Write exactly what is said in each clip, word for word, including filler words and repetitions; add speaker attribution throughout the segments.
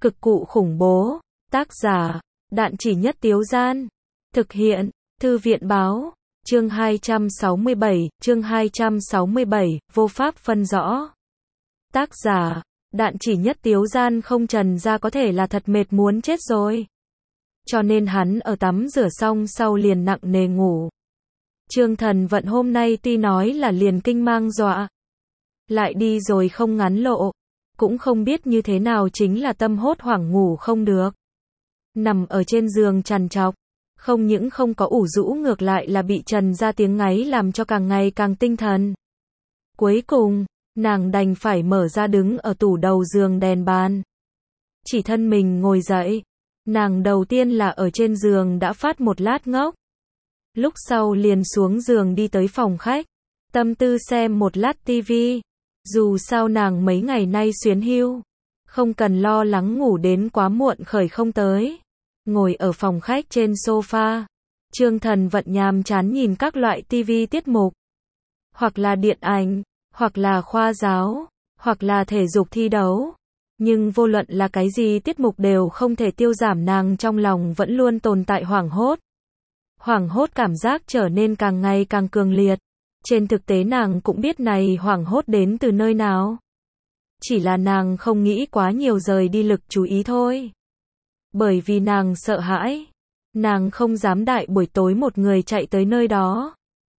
Speaker 1: Cực cụ khủng bố. Tác giả, Đạn Chỉ Nhất Tiếu Gian. Thực hiện, Thư viện Báo. Chương hai trăm sáu mươi bảy, chương hai trăm sáu mươi bảy, vô pháp phân rõ. Tác giả, Đạn Chỉ Nhất Tiếu Gian. Không Trần ra có thể là thật mệt muốn chết rồi. Cho nên hắn ở tắm rửa xong sau liền nặng nề ngủ. Trương Thần Vận hôm nay tuy nói là liền kinh mang dọa, lại đi rồi không ngắn lộ, cũng không biết như thế nào chính là tâm hốt hoảng ngủ không được. Nằm ở trên giường trằn trọc, không những không có ủ rũ ngược lại là bị Trần ra tiếng ngáy làm cho càng ngày càng tinh thần. Cuối cùng, nàng đành phải mở ra đứng ở tủ đầu giường đèn bàn. Chỉ thân mình ngồi dậy, nàng đầu tiên là ở trên giường đã phát một lát ngốc. Lúc sau liền xuống giường đi tới phòng khách, tâm tư xem một lát tivi. Dù sao nàng mấy ngày nay xuyến hưu, không cần lo lắng ngủ đến quá muộn khởi không tới. Ngồi ở phòng khách trên sofa, Trương Thần Vận nhàm chán nhìn các loại tivi tiết mục. Hoặc là điện ảnh, hoặc là khoa giáo, hoặc là thể dục thi đấu. Nhưng vô luận là cái gì tiết mục đều không thể tiêu giảm nàng trong lòng vẫn luôn tồn tại hoảng hốt. Hoảng hốt cảm giác trở nên càng ngày càng cường liệt. Trên thực tế nàng cũng biết này hoảng hốt đến từ nơi nào. Chỉ là nàng không nghĩ quá nhiều rời đi lực chú ý thôi. Bởi vì nàng sợ hãi. Nàng không dám đại buổi tối một người chạy tới nơi đó.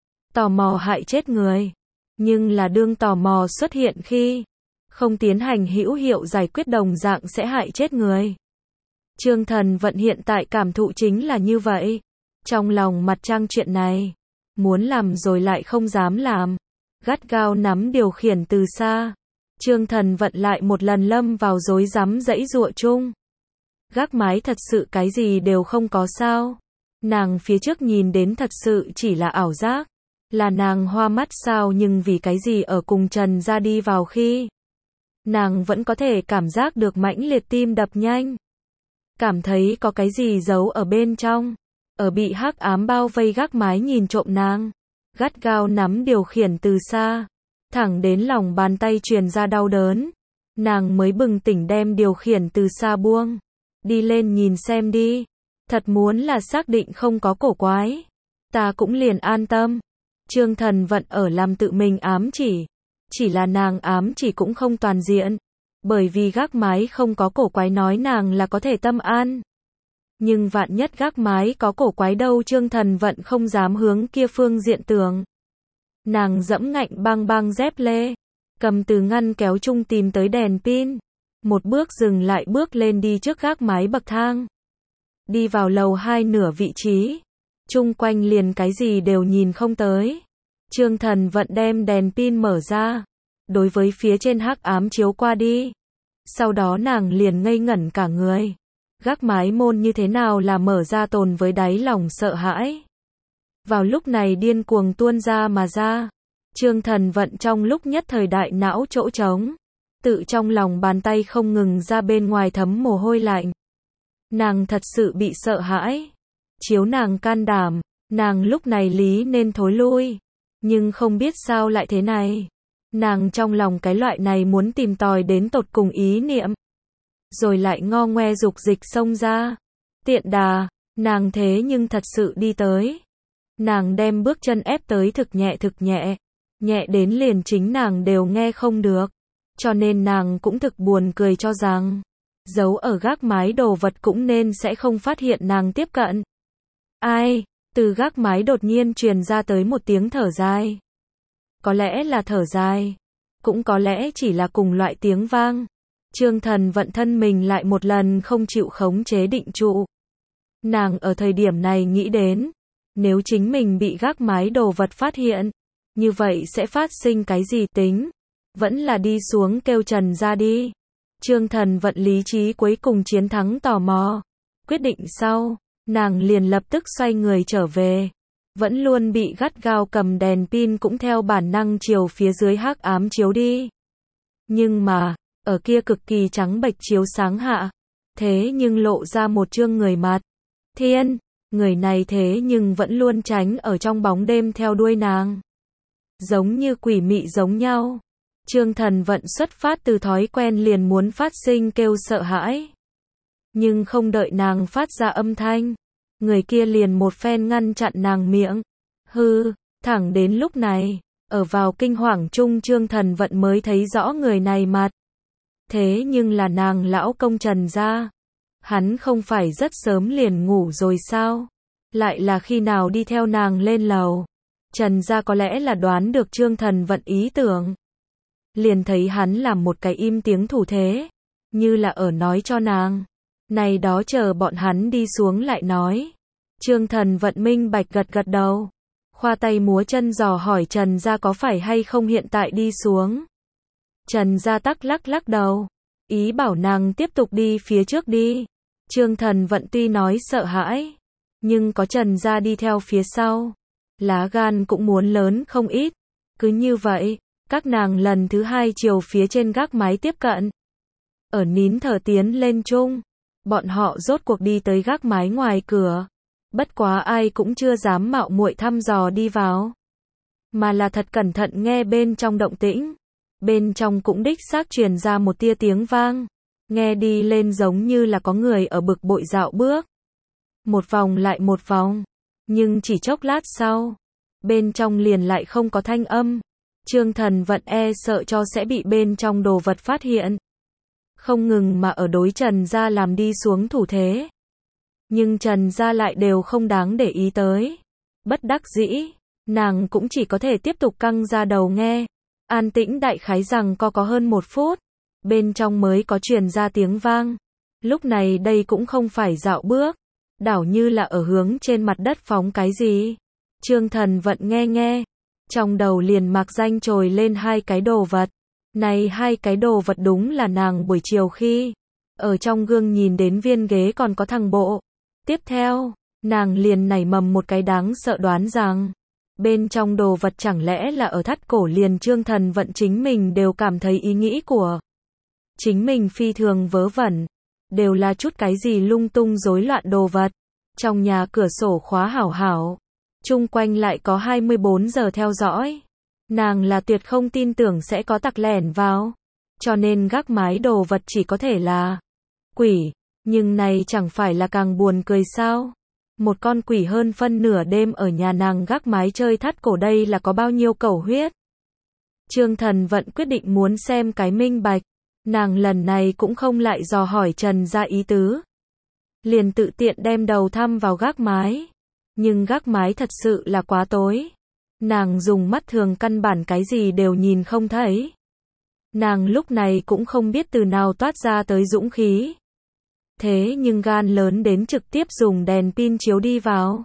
Speaker 1: Tò mò hại chết người. Nhưng là đương tò mò xuất hiện khi không tiến hành hữu hiệu giải quyết đồng dạng sẽ hại chết người. Trương Thần Vận hiện tại cảm thụ chính là như vậy. Trong lòng mặt trăng chuyện này, muốn làm rồi lại không dám làm. Gắt gao nắm điều khiển từ xa. Trương Thần Vận lại một lần lâm vào rối rắm dãy dụa chung. Gác mái thật sự cái gì đều không có sao. Nàng phía trước nhìn đến thật sự chỉ là ảo giác. Là nàng hoa mắt sao, nhưng vì cái gì ở cùng Trần ra đi vào khi nàng vẫn có thể cảm giác được mãnh liệt tim đập nhanh. Cảm thấy có cái gì giấu ở bên trong. Ở bị hắc ám bao vây gác mái nhìn trộm nàng. Gắt gao nắm điều khiển từ xa. Thẳng đến lòng bàn tay truyền ra đau đớn. Nàng mới bừng tỉnh đem điều khiển từ xa buông. Đi lên nhìn xem đi. Thật muốn là xác định không có cổ quái. Ta cũng liền an tâm. Trương Thần Vận ở làm tự mình ám chỉ. Chỉ là nàng ám chỉ cũng không toàn diện. Bởi vì gác mái không có cổ quái nói nàng là có thể tâm an. Nhưng vạn nhất gác mái có cổ quái đâu, Trương Thần Vận không dám hướng kia phương diện tưởng. Nàng dẫm ngạnh băng băng dép lê, cầm từ ngăn kéo chung tìm tới đèn pin. Một bước dừng lại bước lên đi trước gác mái bậc thang. Đi vào lầu hai nửa vị trí. Chung quanh liền cái gì đều nhìn không tới. Trương Thần Vận đem đèn pin mở ra. Đối với phía trên hắc ám chiếu qua đi. Sau đó nàng liền ngây ngẩn cả người. Gác mái môn như thế nào là mở ra, tồn với đáy lòng sợ hãi. Vào lúc này điên cuồng tuôn ra mà ra. Trương Thần Vận trong lúc nhất thời đại não chỗ trống. Tự trong lòng bàn tay không ngừng ra bên ngoài thấm mồ hôi lạnh. Nàng thật sự bị sợ hãi. Chiếu nàng can đảm, nàng lúc này lý nên thối lui. Nhưng không biết sao lại thế này. Nàng trong lòng cái loại này muốn tìm tòi đến tột cùng ý niệm. Rồi lại ngo ngoe dục dịch xông ra. Tiện đà, nàng thế nhưng thật sự đi tới. Nàng đem bước chân ép tới thực nhẹ thực nhẹ. Nhẹ đến liền chính nàng đều nghe không được. Cho nên nàng cũng thực buồn cười cho rằng giấu ở gác mái đồ vật cũng nên sẽ không phát hiện nàng tiếp cận. Ai? Từ gác mái đột nhiên truyền ra tới một tiếng thở dài. Có lẽ là thở dài. Cũng có lẽ chỉ là cùng loại tiếng vang. Trương Thần Vận thân mình lại một lần không chịu khống chế định trụ. Nàng ở thời điểm này nghĩ đến, nếu chính mình bị gác mái đồ vật phát hiện, như vậy sẽ phát sinh cái gì, tính vẫn là đi xuống kêu Trần ra đi. Trương Thần Vận lý trí cuối cùng chiến thắng tò mò. Quyết định sau, nàng liền lập tức xoay người trở về. Vẫn luôn bị gắt gao cầm đèn pin cũng theo bản năng chiều phía dưới hắc ám chiếu đi. Nhưng mà, ở kia cực kỳ trắng bệch chiếu sáng hạ, thế nhưng lộ ra một trương người mặt. Thiên, người này thế nhưng vẫn luôn tránh ở trong bóng đêm theo đuôi nàng. Giống như quỷ mị giống nhau. Trương Thần Vận xuất phát từ thói quen liền muốn phát sinh kêu sợ hãi. Nhưng không đợi nàng phát ra âm thanh, người kia liền một phen ngăn chặn nàng miệng. Hư, thẳng đến lúc này, ở vào kinh hoàng chung Trương Thần Vận mới thấy rõ người này mặt. Thế nhưng là nàng lão công Trần gia. Hắn không phải rất sớm liền ngủ rồi sao? Lại là khi nào đi theo nàng lên lầu? Trần gia có lẽ là đoán được Trương Thần Vận ý tưởng. Liền thấy hắn làm một cái im tiếng thủ thế, như là ở nói cho nàng. Này đó chờ bọn hắn đi xuống lại nói. Trương Thần Vận minh bạch gật gật đầu. Khoa tay múa chân dò hỏi Trần gia có phải hay không hiện tại đi xuống. Trần gia tắc lắc lắc đầu. Ý bảo nàng tiếp tục đi phía trước đi. Trương Thần Vận tuy nói sợ hãi, nhưng có Trần gia đi theo phía sau. Lá gan cũng muốn lớn không ít. Cứ như vậy, các nàng lần thứ hai chiều phía trên gác mái tiếp cận. Ở nín thở tiến lên chung. Bọn họ rốt cuộc đi tới gác mái ngoài cửa. Bất quá ai cũng chưa dám mạo muội thăm dò đi vào. Mà là thật cẩn thận nghe bên trong động tĩnh. Bên trong cũng đích xác truyền ra một tia tiếng vang. Nghe đi lên giống như là có người ở bực bội dạo bước. Một vòng lại một vòng. Nhưng chỉ chốc lát sau, bên trong liền lại không có thanh âm. Trương Thần Vận e sợ cho sẽ bị bên trong đồ vật phát hiện. Không ngừng mà ở đối Trần gia làm đi xuống thủ thế. Nhưng Trần gia lại đều không đáng để ý tới. Bất đắc dĩ, nàng cũng chỉ có thể tiếp tục căng ra đầu nghe. An tĩnh đại khái rằng có có hơn một phút. Bên trong mới có truyền ra tiếng vang. Lúc này đây cũng không phải dạo bước. Đảo như là ở hướng trên mặt đất phóng cái gì. Trương Thần Vận nghe nghe. Trong đầu liền mạc danh trồi lên hai cái đồ vật. Này hai cái đồ vật đúng là nàng buổi chiều khi ở trong gương nhìn đến viên ghế còn có thằng bộ. Tiếp theo, nàng liền nảy mầm một cái đáng sợ đoán rằng bên trong đồ vật chẳng lẽ là ở thắt cổ liền. Trương Thần Vận chính mình đều cảm thấy ý nghĩ của chính mình phi thường vớ vẩn. Đều là chút cái gì lung tung rối loạn đồ vật. Trong nhà cửa sổ khóa hảo hảo. Chung quanh lại có hai mươi bốn giờ theo dõi. Nàng là tuyệt không tin tưởng sẽ có tặc lẻn vào. Cho nên gác mái đồ vật chỉ có thể là quỷ. Nhưng này chẳng phải là càng buồn cười sao? Một con quỷ hơn phân nửa đêm ở nhà nàng gác mái chơi thắt cổ, đây là có bao nhiêu cẩu huyết. Trương Thần Vận quyết định muốn xem cái minh bạch. Nàng lần này cũng không lại dò hỏi Trần gia ý tứ. Liền tự tiện đem đầu thăm vào gác mái. Nhưng gác mái thật sự là quá tối. Nàng dùng mắt thường căn bản cái gì đều nhìn không thấy. Nàng lúc này cũng không biết từ nào toát ra tới dũng khí. Thế nhưng gan lớn đến trực tiếp dùng đèn pin chiếu đi vào.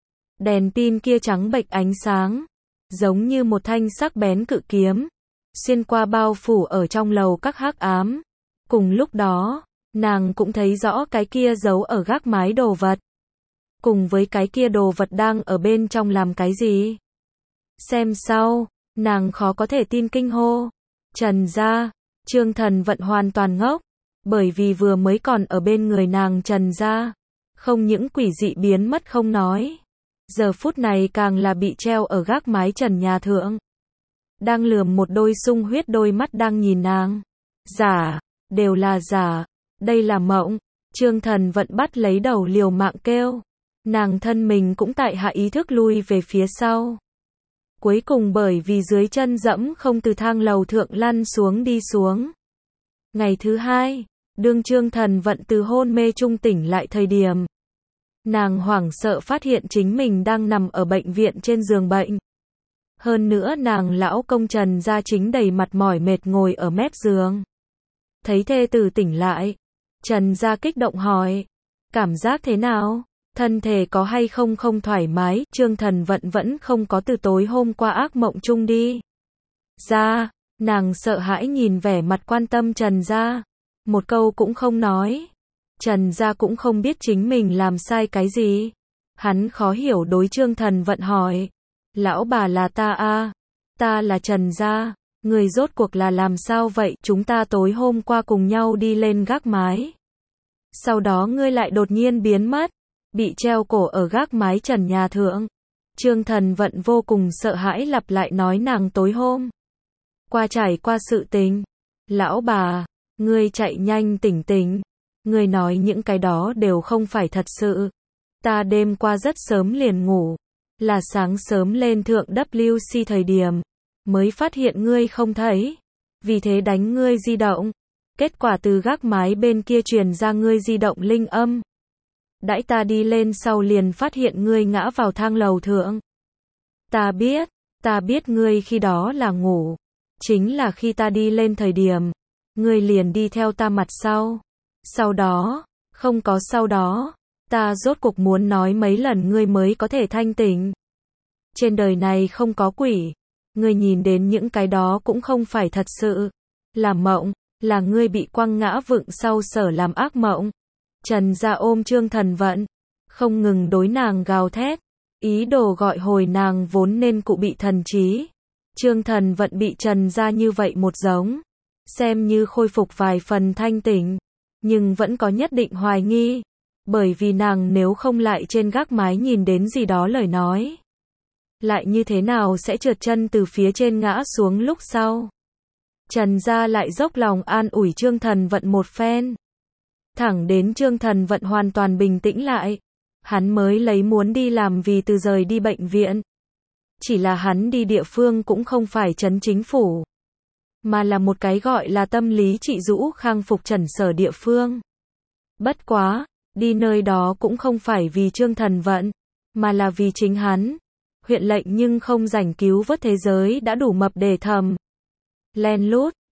Speaker 1: Đèn pin kia trắng bệch ánh sáng, giống như một thanh sắc bén cự kiếm, xuyên qua bao phủ ở trong lầu các hắc ám. Cùng lúc đó, nàng cũng thấy rõ cái kia giấu ở gác mái đồ vật. Cùng với cái kia đồ vật đang ở bên trong làm cái gì? Xem sau, nàng khó có thể tin kinh hô. Trần gia, Trương Thần Vận hoàn toàn ngốc. Bởi vì vừa mới còn ở bên người nàng Trần gia. Không những quỷ dị biến mất không nói. Giờ phút này càng là bị treo ở gác mái trần nhà thượng. Đang lườm một đôi sung huyết đôi mắt đang nhìn nàng. Giả, đều là giả. Đây là mộng. Trương Thần Vận bắt lấy đầu liều mạng kêu. Nàng thân mình cũng tại hạ ý thức lui về phía sau. Cuối cùng bởi vì dưới chân dẫm không từ thang lầu thượng lăn xuống đi xuống. Ngày thứ hai, đương Trương Thần Vận từ hôn mê trung tỉnh lại thời điểm. Nàng hoảng sợ phát hiện chính mình đang nằm ở bệnh viện trên giường bệnh. Hơn nữa nàng lão công Trần gia chính đầy mặt mỏi mệt ngồi ở mép giường. Thấy thê tử tỉnh lại, Trần gia kích động hỏi, cảm giác thế nào? Thân thể có hay không không thoải mái? Trương Thần Vận vẫn không có từ tối hôm qua ác mộng chung đi ra. Nàng sợ hãi nhìn vẻ mặt quan tâm Trần gia, một câu cũng không nói. Trần gia cũng không biết chính mình làm sai cái gì. Hắn khó hiểu đối Trương Thần Vận hỏi, lão bà là ta a, ta là Trần gia, người rốt cuộc là làm sao vậy? Chúng ta tối hôm qua cùng nhau đi lên gác mái, sau đó ngươi lại đột nhiên biến mất, bị treo cổ ở gác mái trần nhà thượng. Trương Thần Vận vô cùng sợ hãi lặp lại nói nàng tối hôm qua trải qua sự tình. Lão bà, ngươi chạy nhanh tỉnh tỉnh. Ngươi nói những cái đó đều không phải thật sự. Ta đêm qua rất sớm liền ngủ. Là sáng sớm lên thượng W C thời điểm. Mới phát hiện ngươi không thấy. Vì thế đánh ngươi di động. Kết quả từ gác mái bên kia truyền ra ngươi di động linh âm. Đãi ta đi lên sau liền phát hiện ngươi ngã vào thang lầu thượng. Ta biết, ta biết ngươi khi đó là ngủ. Chính là khi ta đi lên thời điểm, ngươi liền đi theo ta mặt sau. Sau đó, không có sau đó, ta rốt cuộc muốn nói mấy lần ngươi mới có thể thanh tỉnh. Trên đời này không có quỷ. Ngươi nhìn đến những cái đó cũng không phải thật sự. Là mộng, là ngươi bị quăng ngã vựng sau sở làm ác mộng. Trần Gia ôm Trương Thần Vận, không ngừng đối nàng gào thét, ý đồ gọi hồi nàng vốn nên cụ bị thần trí. Trương Thần Vận bị Trần Gia như vậy một giống, xem như khôi phục vài phần thanh tỉnh, nhưng vẫn có nhất định hoài nghi, bởi vì nàng nếu không lại trên gác mái nhìn đến gì đó lời nói, lại như thế nào sẽ trượt chân từ phía trên ngã xuống lúc sau. Trần Gia lại dốc lòng an ủi Trương Thần Vận một phen. Thẳng đến Trương Thần Vận hoàn toàn bình tĩnh lại, hắn mới lấy muốn đi làm vì từ rời đi bệnh viện. Chỉ là hắn đi địa phương cũng không phải trấn chính phủ, mà là một cái gọi là tâm lý trị Dũ Khang Phục Trần sở địa phương. Bất quá, đi nơi đó cũng không phải vì Trương Thần Vận, mà là vì chính hắn. Huyện lệnh nhưng không rảnh cứu vớt thế giới đã đủ mập để thầm. Len lút,